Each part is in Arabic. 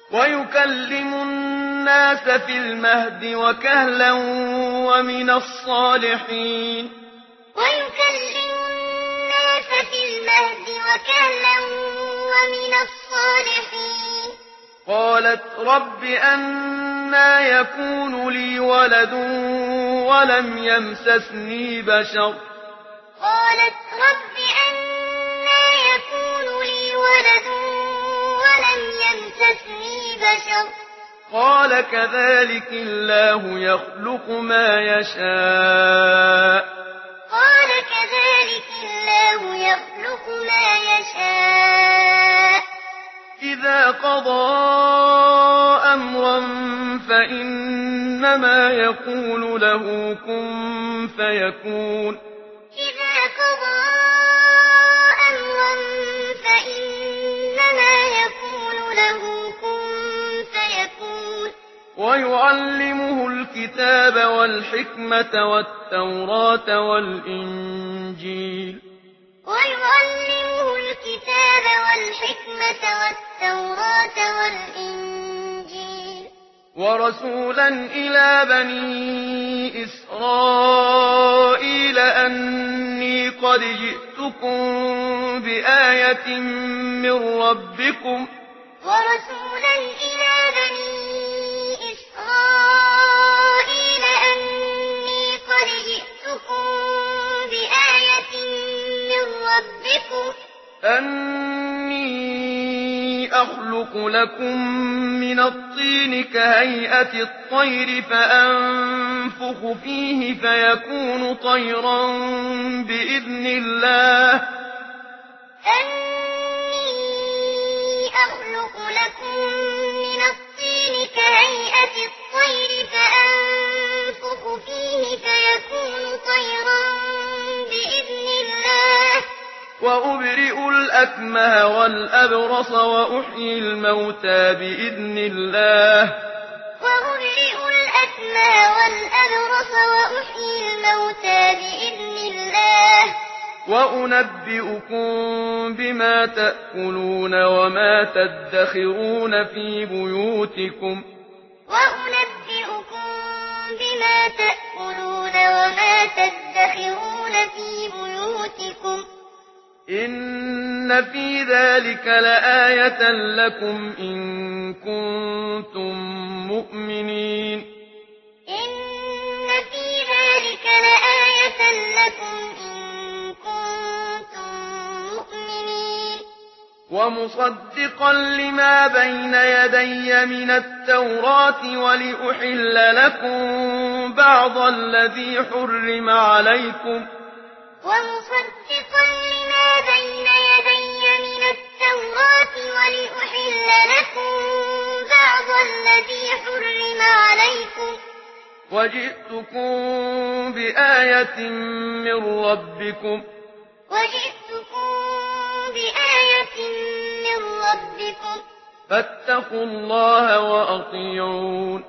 ويكلم الناس في المهد وكهلا ومن الصالحين ويكلم الناس في المهد وكهلا ومن الصالحين قالت رب أنى يكون لي ولد ولم يمسسني بشر قالت رب أنى يكون لي ولد ولم يمسسني بشر قال كذلك الله يخلق ما يشاء قال كذلك الله يخلق ما يشاء إذا قضى أمرا فإنما يقول له كن فيكون إذا قضى أمرا فإنما يقول له كن فيكون ويعلمه الكتاب والحكمة والتوراة والإنجيل ويعلمه الكتاب والحكمة والتوراة والإنجيل ورسولا إلى بني إسرائيل أني قد جئتكم بآية من ربكم ورسولا إلى بني إسرائيل أني قد جئتكم بآية من ربكم أني أخلق لكم من الطين كهيئة الطير فأنفخ فيه فيكون طيرا بإذن الله أني أخلق لكم من الطين كهيئة الطير فأنفخ فيه فيكون طيرا بإذن الله وأبرئ الأكمه والأبرص وأحيي الموتى بإذن الله وأبرئ الأكمه والأبرص وأحيي الموتى بإذن الله وأنبئكم بما تأكلون وما تدخرون في بيوتكم وأنبئكم بما تأكلون وما تدخرون في بيوتكم إن في ذلك لآية لكم إن كنتم مؤمنين إن في ذلك لآية لكم إن كنتم مؤمنين ومصدقا لما بين يدي من التوراة ولأحل لكم بعض الذي حرم عليكم ومصدقا لما بين يدي من التوراة ولأحل لكم بعض الذي حرم عليكم وجئتكم بآية من ربكم فاتقوا الله وأطيعون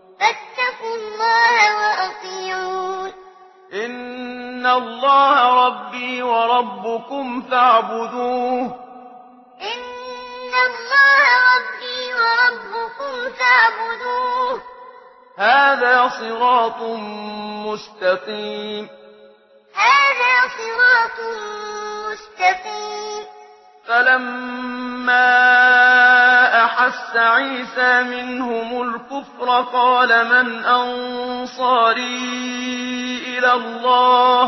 إن الله ربي وربكم فاعبدوه إن الله ربي وربكم فاعبدوه هذا صراط مستقيم هذا صراط مستقيم فلما أحس عيسى منهم الكفر قال من أنصاري إلى الله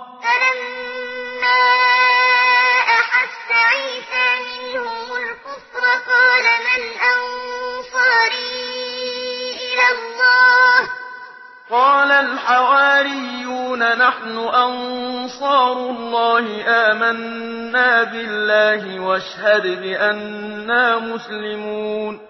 فلما أحس عيسى منهم الكفر قال من أنصاري إلى الله قال الحواريون نحن أنصار الله آمنا بالله واشهد بأننا مسلمون